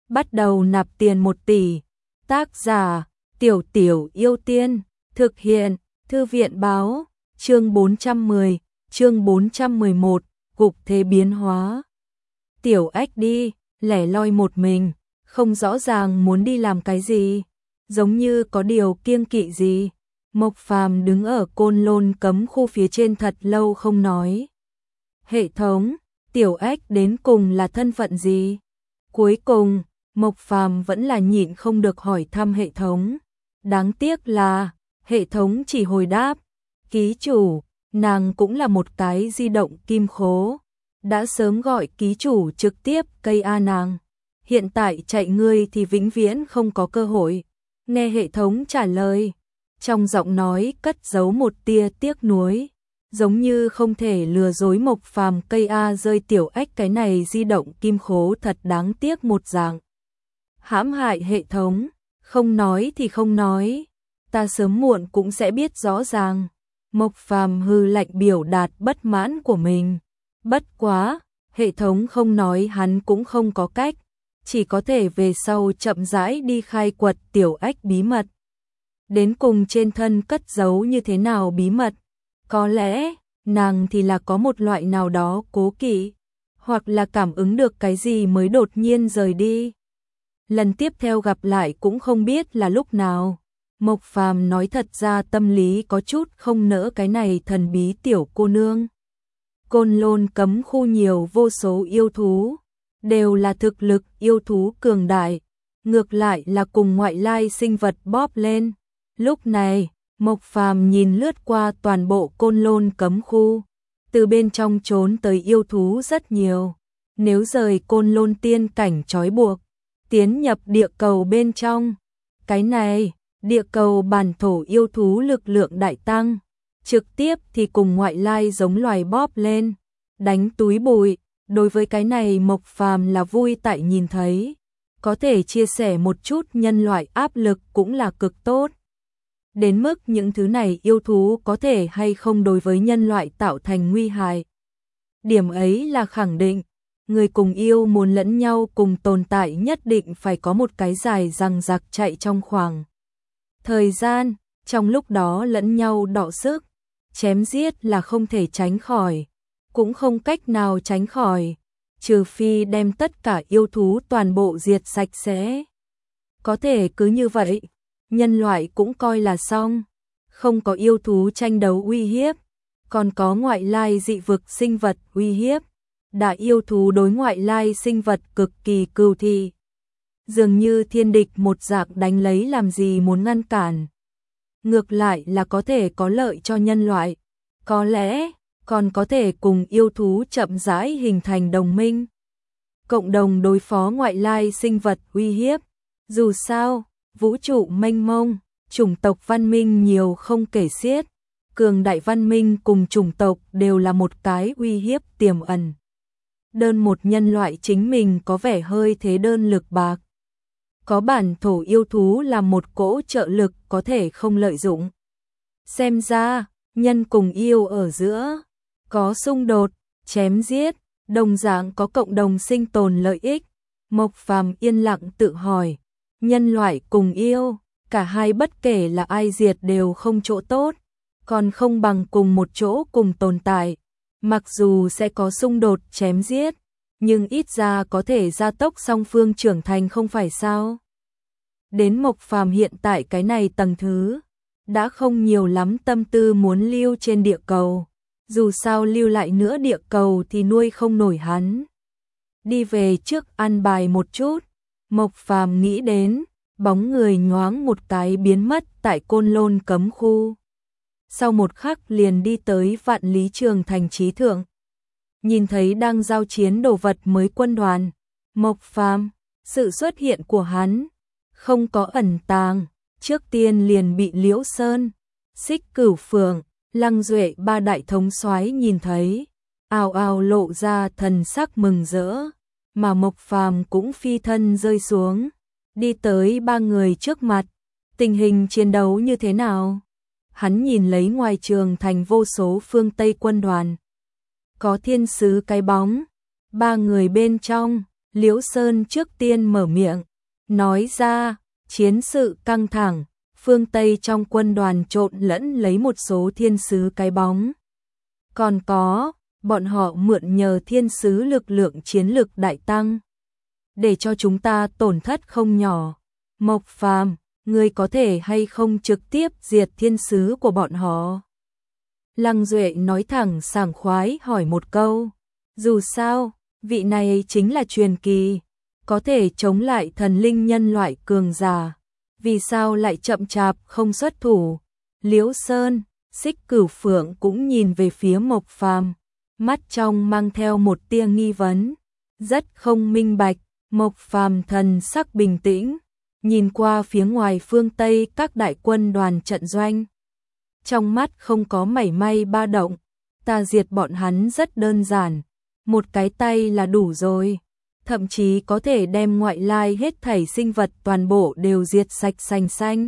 bắt đầu nạp tiền 1 tỷ. Tác giả: Tiểu Tiểu Yêu Tiên, thực hiện: Thư viện báo, chương 410, chương 411, cục thế biến hóa. Tiểu Ách đi, lẻ loi một mình, không rõ ràng muốn đi làm cái gì, giống như có điều kiêng kỵ gì. Mộc Phàm đứng ở Côn Lôn cấm khu phía trên thật lâu không nói. Hệ thống, Tiểu Ách đến cùng là thân phận gì? Cuối cùng, Mộc Phàm vẫn là nhịn không được hỏi thăm hệ thống. Đáng tiếc là, hệ thống chỉ hồi đáp, ký chủ, nàng cũng là một cái di động kim khố. Đã sớm gọi ký chủ trực tiếp cây a nàng. Hiện tại chạy ngươi thì vĩnh viễn không có cơ hội. Nghe hệ thống trả lời, trong giọng nói cất giấu một tia tiếc nuối, giống như không thể lừa dối Mộc Phàm cây a rơi Tiểu Ách cái này di động kim khố thật đáng tiếc một dạng. Hãm hại hệ thống, không nói thì không nói, ta sớm muộn cũng sẽ biết rõ ràng. Mộc Phàm hư lạnh biểu đạt bất mãn của mình. Bất quá, hệ thống không nói hắn cũng không có cách, chỉ có thể về sau chậm rãi đi khai quật Tiểu Ách bí mật. Đến cùng trên thân cất giấu như thế nào bí mật, có lẽ nàng thì là có một loại nào đó cố kỵ, hoặc là cảm ứng được cái gì mới đột nhiên rời đi. Lần tiếp theo gặp lại cũng không biết là lúc nào. Mộc Phàm nói thật ra tâm lý có chút không nỡ cái này thần bí tiểu cô nương. Côn Lôn cấm khu nhiều vô số yêu thú, đều là thực lực yêu thú cường đại, ngược lại là cùng ngoại lai sinh vật bóp lên. Lúc này, Mộc Phàm nhìn lướt qua toàn bộ Côn Lôn cấm khu, từ bên trong trốn tới yêu thú rất nhiều. Nếu rời Côn Lôn tiên cảnh trói buộc, tiến nhập địa cầu bên trong, cái này, địa cầu bản thổ yêu thú lực lượng đại tăng, trực tiếp thì cùng ngoại lai giống loài bóp lên, đánh túi bụi. Đối với cái này Mộc Phàm là vui tại nhìn thấy, có thể chia sẻ một chút nhân loại áp lực cũng là cực tốt. Đến mức những thứ này yêu thú có thể hay không đối với nhân loại tạo thành nguy hại. Điểm ấy là khẳng định, người cùng yêu muốn lẫn nhau cùng tồn tại nhất định phải có một cái dài dằng dặc chạy trong khoảng thời gian, trong lúc đó lẫn nhau đọ sức, chém giết là không thể tránh khỏi, cũng không cách nào tránh khỏi, trừ phi đem tất cả yêu thú toàn bộ diệt sạch sẽ. Có thể cứ như vậy, nhân loại cũng coi là xong, không có yêu thú tranh đấu uy hiếp, còn có ngoại lai dị vực sinh vật uy hiếp. Đã yêu thú đối ngoại lai sinh vật cực kỳ cừu thị, dường như thiên địch một dạng đánh lấy làm gì muốn ngăn cản. Ngược lại là có thể có lợi cho nhân loại, có lẽ còn có thể cùng yêu thú chậm rãi hình thành đồng minh, cộng đồng đối phó ngoại lai sinh vật uy hiếp. Dù sao, vũ trụ mênh mông, chủng tộc văn minh nhiều không kể xiết, cường đại văn minh cùng chủng tộc đều là một cái uy hiếp tiềm ẩn. Đơn một nhân loại chính mình có vẻ hơi thế đơn lực bạc. Có bản thổ yêu thú là một cỗ trợ lực có thể không lợi dụng. Xem ra, nhân cùng yêu ở giữa, có xung đột, chém giết, đồng dạng có cộng đồng sinh tồn lợi ích. Mộc Phàm yên lặng tự hỏi, nhân loại cùng yêu, cả hai bất kể là ai diệt đều không chỗ tốt, còn không bằng cùng một chỗ cùng tồn tại. Mặc dù sẽ có xung đột chém giết, nhưng ít ra có thể gia tốc song phương trưởng thành không phải sao. Đến Mộc Phàm hiện tại cái này tầng thứ, đã không nhiều lắm tâm tư muốn lưu trên địa cầu. Dù sao lưu lại nữa địa cầu thì nuôi không nổi hắn. Đi về trước ăn bài một chút, Mộc Phàm nghĩ đến, bóng người nhoáng một cái biến mất tại Côn Lôn cấm khu. Sau một khắc liền đi tới Vạn Lý Trường thành trí thượng. Nhìn thấy đang giao chiến đồ vật mới quân đoàn, Mộc Phàm, sự xuất hiện của hắn không có ẩn tàng, trước tiên liền bị Liễu Sơn, Xích Cửu Phượng, Lăng Duệ ba đại thống soái nhìn thấy, ào ào lộ ra thần sắc mừng rỡ, mà Mộc Phàm cũng phi thân rơi xuống, đi tới ba người trước mặt. Tình hình chiến đấu như thế nào? Hắn nhìn lấy ngoài trường thành vô số phương Tây quân đoàn. Có thiên sứ cái bóng, ba người bên trong, Liễu Sơn trước tiên mở miệng, nói ra, chiến sự căng thẳng, phương Tây trong quân đoàn trộn lẫn lấy một số thiên sứ cái bóng. Còn có, bọn họ mượn nhờ thiên sứ lực lượng chiến lực đại tăng, để cho chúng ta tổn thất không nhỏ. Mộc Phàm, ngươi có thể hay không trực tiếp diệt thiên sứ của bọn họ? Lăng Duệ nói thẳng sảng khoái hỏi một câu. Dù sao, vị này chính là truyền kỳ, có thể chống lại thần linh nhân loại cường giả. Vì sao lại chậm chạp không xuất thủ? Liễu Sơn, Xích Cửu Phượng cũng nhìn về phía Mộc Phàm, mắt trong mang theo một tia nghi vấn. Rất không minh bạch, Mộc Phàm thần sắc bình tĩnh, nhìn qua phía ngoài phương Tây các đại quân đoàn trận doanh. Trong mắt không có mảy may ba động, ta diệt bọn hắn rất đơn giản, một cái tay là đủ rồi, thậm chí có thể đem ngoại lai hết thảy sinh vật toàn bộ đều diệt sạch sành xanh.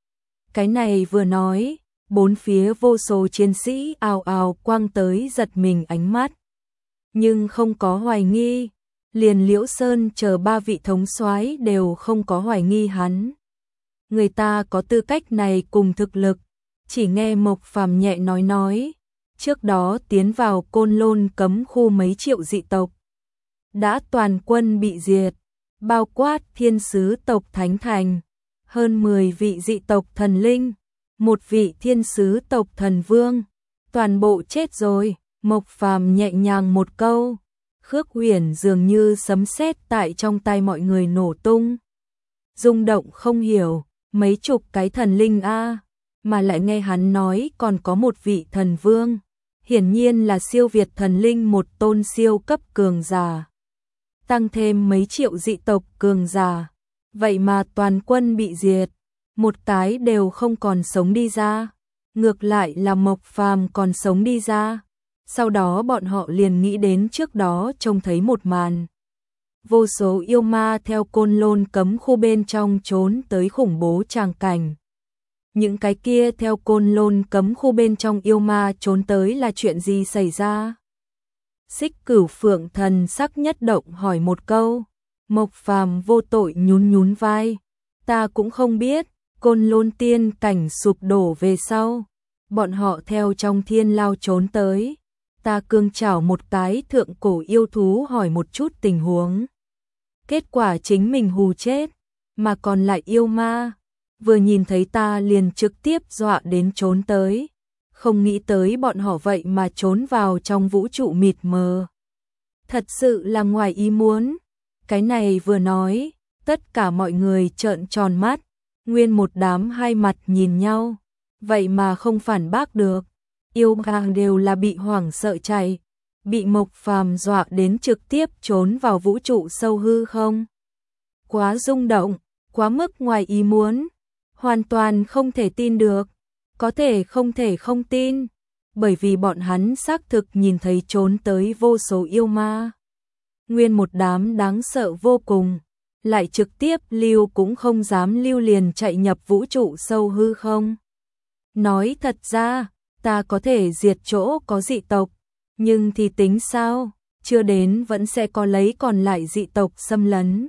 Cái này vừa nói, bốn phía vô số chiến sĩ ào ào quăng tới giật mình ánh mắt, nhưng không có hoài nghi. Liền Liễu Sơn chờ ba vị thống soái đều không có hoài nghi hắn. Người ta có tư cách này cùng thực lực, chỉ nghe Mộc Phàm nhẹ nói, trước đó tiến vào Côn Lôn cấm khu mấy triệu dị tộc đã toàn quân bị diệt, bao quát thiên sứ tộc Thánh Thành, hơn 10 vị dị tộc thần linh, một vị thiên sứ tộc thần vương, toàn bộ chết rồi. Mộc Phàm nhẹ nhàng một câu, Khước Huyền dường như sấm sét tại trong tai mọi người nổ tung. Rung động không hiểu, mấy chục cái thần linh a, mà lại nghe hắn nói còn có một vị thần vương, hiển nhiên là siêu việt thần linh một tôn siêu cấp cường giả. Tăng thêm mấy triệu dị tộc cường giả, vậy mà toàn quân bị diệt, một cái đều không còn sống đi ra, ngược lại là Mộc Phàm còn sống đi ra. Sau đó bọn họ liền nghĩ đến trước đó trông thấy một màn. Vô số yêu ma theo Côn Lôn cấm khu bên trong trốn tới khủng bố tràng cảnh. Những cái kia theo Côn Lôn cấm khu bên trong yêu ma trốn tới là chuyện gì xảy ra? Xích Cửu Phượng thần sắc nhất động hỏi một câu. Mộc Phàm vô tội nhún vai. Ta cũng không biết, Côn Lôn tiên cảnh sụp đổ về sau, bọn họ theo trong thiên lao trốn tới. Ta cương chảo một cái thượng cổ yêu thú hỏi một chút tình huống. Kết quả chính mình hù chết, mà còn lại yêu ma, vừa nhìn thấy ta liền trực tiếp dọa đến trốn tới. Không nghĩ tới bọn họ vậy mà trốn vào trong vũ trụ mịt mờ. Thật sự là ngoài ý muốn. Cái này vừa nói, tất cả mọi người trợn tròn mắt, nguyên một đám hai mặt nhìn nhau, vậy mà không phản bác được. Yêu ma đều là bị hoảng sợ chạy, bị Mộc Phàm dọa đến trực tiếp trốn vào vũ trụ sâu hư không. Quá rung động, quá mức ngoài ý muốn, hoàn toàn không thể tin được, có thể không tin, bởi vì bọn hắn xác thực nhìn thấy trốn tới vô số yêu ma. Nguyên một đám đáng sợ vô cùng, lại trực tiếp lưu cũng không dám lưu liền chạy nhập vũ trụ sâu hư không. Nói thật ra, ta có thể diệt chỗ có dị tộc, nhưng thì tính sao, chưa đến vẫn sẽ có lấy còn lại dị tộc xâm lấn.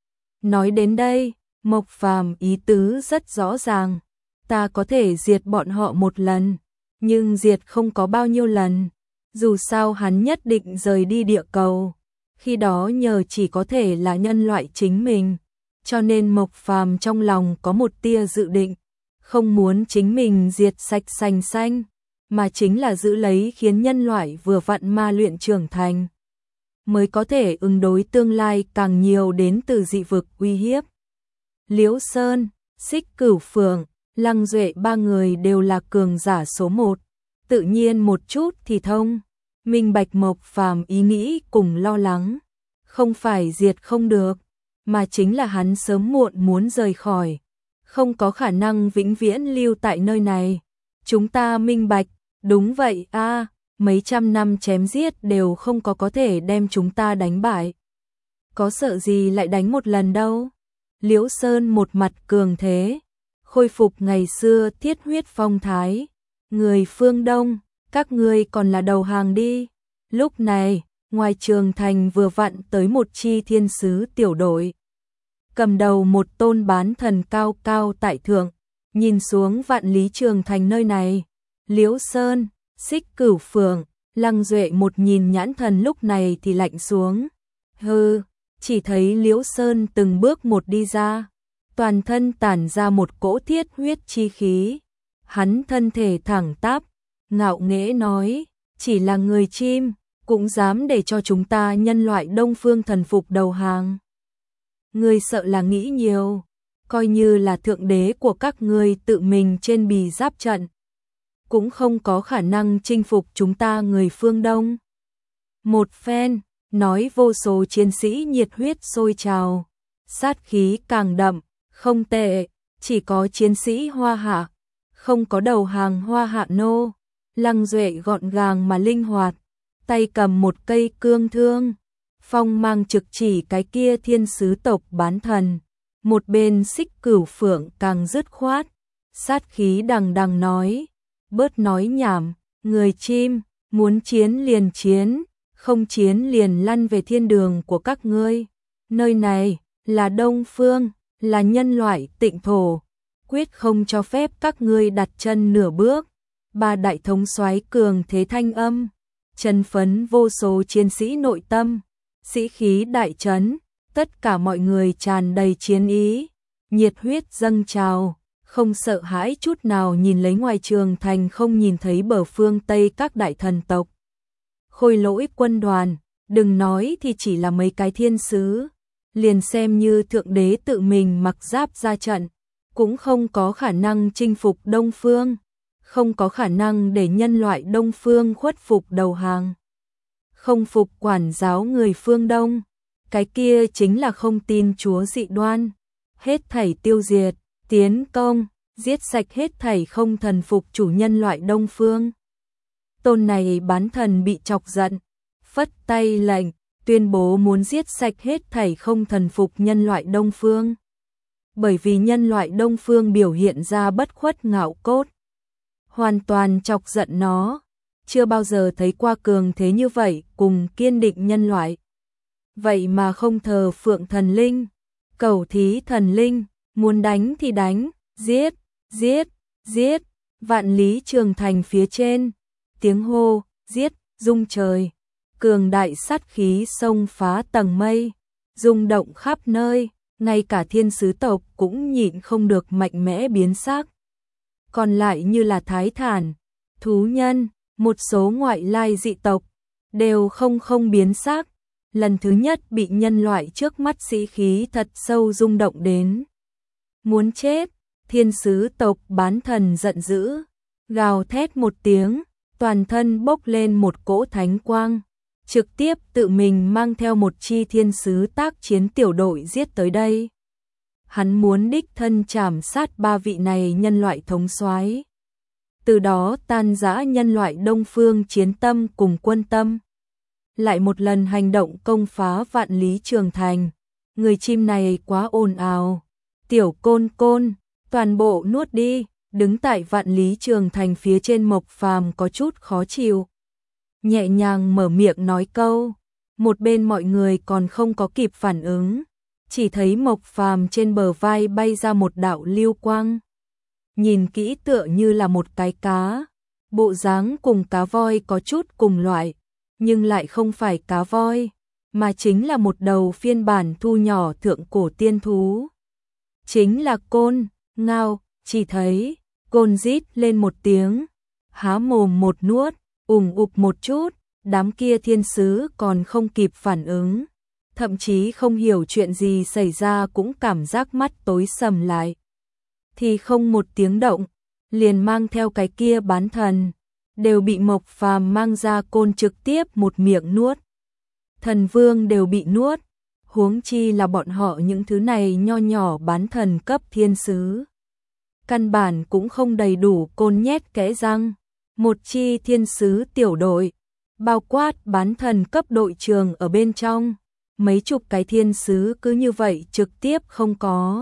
Nói đến đây, Mộc Phàm ý tứ rất rõ ràng, ta có thể diệt bọn họ một lần, nhưng diệt không có bao nhiêu lần, dù sao hắn nhất định rời đi địa cầu, khi đó nhờ chỉ có thể là nhân loại chính mình, cho nên Mộc Phàm trong lòng có một tia dự định, không muốn chính mình diệt sạch sành xanh, mà chính là giữ lấy khiến nhân loại vừa vặn ma luyện trưởng thành, mới có thể ứng đối tương lai càng nhiều đến từ dị vực uy hiếp. Liễu Sơn, Xích Cửu Phượng, Lăng Duệ ba người đều là cường giả số 1, tự nhiên một chút thì thông, minh bạch Mộc Phàm ý nghĩ cùng lo lắng, không phải diệt không được, mà chính là hắn sớm muộn muốn rời khỏi, không có khả năng vĩnh viễn lưu tại nơi này. Chúng ta minh bạch, đúng vậy a, mấy trăm năm chém giết đều không có thể đem chúng ta đánh bại. Có sợ gì lại đánh một lần đâu. Liễu Sơn một mặt cường thế, khôi phục ngày xưa thiết huyết phong thái. Người phương Đông, các ngươi còn là đầu hàng đi. Lúc này, Ngoài trường thành vừa vặn tới một chi thiên sứ tiểu đội. Cầm đầu một tôn bán thần cao cao tại thượng, nhìn xuống vạn lý trường thành nơi này. Liễu Sơn, Xích Cửu Phượng, Lăng Duệ một nhìn nhãn thần lúc này thì lạnh xuống. Hừ, chỉ thấy Liễu Sơn từng bước một đi ra, toàn thân tản ra một cỗ thiết huyết chi khí. Hắn thân thể thẳng tắp, ngạo nghễ nói, chỉ là người chim, cũng dám để cho chúng ta nhân loại Đông Phương thần phục đầu hàng. Ngươi sợ là nghĩ nhiều, coi như là thượng đế của các ngươi tự mình trên bì giáp trận, cũng không có khả năng chinh phục chúng ta người phương Đông. Một phen, nói vô số chiến sĩ nhiệt huyết sôi trào, sát khí càng đậm, không tệ, chỉ có chiến sĩ Hoa Hạ, không có đầu hàng Hoa Hạ nô. Lăng Duệ gọn gàng mà linh hoạt, tay cầm một cây cương thương, phong mang trực chỉ cái kia thiên sứ tộc bán thần. Một bên Xích Cửu Phượng càng dứt khoát, sát khí đằng đằng nói, bớt nói nhảm, người chim, muốn chiến liền chiến, không chiến liền lăn về thiên đường của các ngươi. Nơi này là Đông Phương, là nhân loại tịnh thổ, quyết không cho phép các ngươi đặt chân nửa bước. Ba đại thống soái cường thế thanh âm, chấn phấn vô số chiến sĩ nội tâm, sĩ khí đại trấn, tất cả mọi người tràn đầy chiến ý, nhiệt huyết dâng trào, không sợ hãi chút nào nhìn lấy ngoài trường thành không nhìn thấy bờ phương Tây các đại thần tộc. Khôi Lỗi quân đoàn, đừng nói thì chỉ là mấy cái thiên sứ, liền xem như thượng đế tự mình mặc giáp ra trận, cũng không có khả năng chinh phục Đông Phương, không có khả năng để nhân loại Đông Phương khuất phục đầu hàng. Không phục quản giáo người phương Đông, cái kia chính là không tin Chúa dị đoan, hết thảy tiêu diệt, tiến công, giết sạch hết thảy không thần phục chủ nhân loại Đông Phương. Tôn này bán thần bị chọc giận, phất tay lệnh, tuyên bố muốn giết sạch hết thảy không thần phục nhân loại Đông Phương. Bởi vì nhân loại Đông Phương biểu hiện ra bất khuất ngạo cốt, hoàn toàn chọc giận nó, chưa bao giờ thấy qua cường thế như vậy cùng kiên định nhân loại. Vậy mà không thờ phượng thần linh, cầu thí thần linh, muốn đánh thì đánh, giết, giết, giết, vạn lý trường thành phía trên, tiếng hô, giết, rung trời, cường đại sát khí xông phá tầng mây, rung động khắp nơi, ngay cả thiên sứ tộc cũng nhịn không được mạnh mẽ biến sắc. Còn lại như là thái thản, thú nhân, một số ngoại lai dị tộc, đều không biến sắc, lần thứ nhất bị nhân loại trước mắt sĩ khí thật sâu rung động đến. Muốn chết, thiên sứ tộc bán thần giận dữ, gào thét một tiếng, toàn thân bốc lên một cỗ thánh quang, trực tiếp tự mình mang theo một chi thiên sứ tác chiến tiểu đội giết tới đây. Hắn muốn đích thân trảm sát ba vị này nhân loại thống soái, từ đó tan rã nhân loại Đông Phương chiến tâm cùng quân tâm. Lại một lần hành động công phá vạn lý trường thành, người chim này quá ồn ào, tiểu côn côn, toàn bộ nuốt đi. Đứng tại vạn lý trường thành phía trên Mộc Phàm có chút khó chịu, nhẹ nhàng mở miệng nói câu, một bên mọi người còn không có kịp phản ứng, chỉ thấy Mộc Phàm trên bờ vai bay ra một đạo lưu quang, nhìn kỹ tựa như là một cái cá, bộ dáng cùng cá voi có chút cùng loại, nhưng lại không phải cá voi, mà chính là một đầu phiên bản thu nhỏ thượng cổ tiên thú, chính là côn, ngao. Chỉ thấy côn rít lên một tiếng, há mồm một nuốt, ục một chút, đám kia thiên sứ còn không kịp phản ứng, thậm chí không hiểu chuyện gì xảy ra cũng cảm giác mắt tối sầm lại. Thì không một tiếng động, liền mang theo cái kia bán thần, đều bị Mộc Phàm mang ra côn trực tiếp một miệng nuốt. Thần vương đều bị nuốt, huống chi là bọn họ những thứ này nho nhỏ bán thần cấp thiên sứ. Căn bản cũng không đầy đủ côn nhét kẽ răng. Một chi thiên sứ tiểu đội, bao quát bán thần cấp đội trường ở bên trong, mấy chục cái thiên sứ cứ như vậy trực tiếp không có.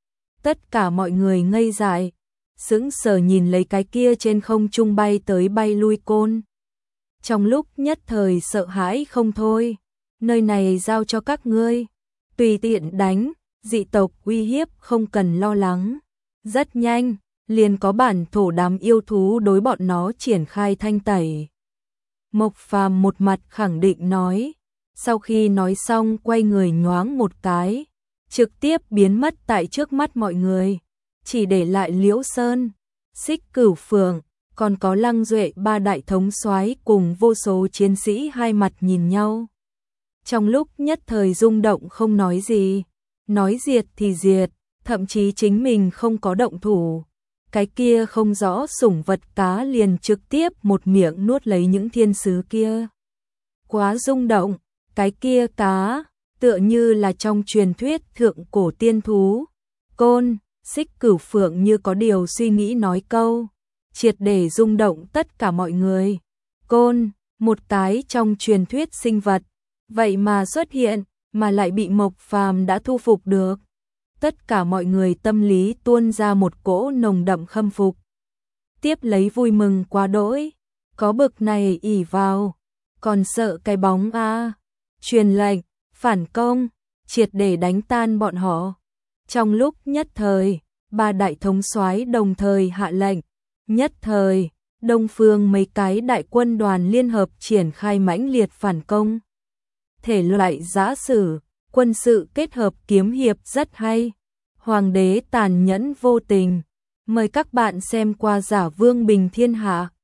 Tất cả mọi người ngây dại, sững sờ nhìn lấy cái kia trên không trung bay tới bay lui côn. trong lúc nhất thời sợ hãi không thôi. Nơi này giao cho các ngươi, tùy tiện đánh, dị tộc uy hiếp không cần lo lắng. Rất nhanh, liền có bản thổ đám yêu thú đối bọn nó triển khai thanh tẩy. Mộc Phàm một mặt khẳng định nói, sau khi nói xong quay người nhoáng một cái, trực tiếp biến mất tại trước mắt mọi người, chỉ để lại Liễu Sơn, Xích Cửu Phượng, còn có Lăng Duệ ba đại thống soái cùng vô số chiến sĩ hai mặt nhìn nhau. Trong lúc nhất thời rung động không nói gì, nói diệt thì diệt, thậm chí chính mình không có động thủ. Cái kia không rõ sủng vật cá liền trực tiếp một miệng nuốt lấy những thiên sứ kia. Quá rung động, cái kia cá, tựa như là trong truyền thuyết thượng cổ tiên thú. Côn, Xích Cửu Phượng như có điều suy nghĩ nói câu, triệt để rung động tất cả mọi người. Côn, một cái trong truyền thuyết sinh vật, vậy mà xuất hiện, mà lại bị Mộc Phàm đã thu phục được. Tất cả mọi người tâm lý tuôn ra một cỗ nồng đậm khâm phục. Tiếp lấy vui mừng quá đỗi, có bực này ỷ vào, còn sợ cái bóng a. Truyền lệnh, phản công, triệt để đánh tan bọn họ. Trong lúc nhất thời, ba đại thống soái đồng thời hạ lệnh, nhất thời, Đông Phương mấy cái đại quân đoàn liên hợp triển khai mãnh liệt phản công. Thể loại giã sử, quân sự kết hợp kiếm hiệp rất hay. Hoàng đế tàn nhẫn vô tình. Mời các bạn xem qua Giả Vương Bình Thiên Hạ.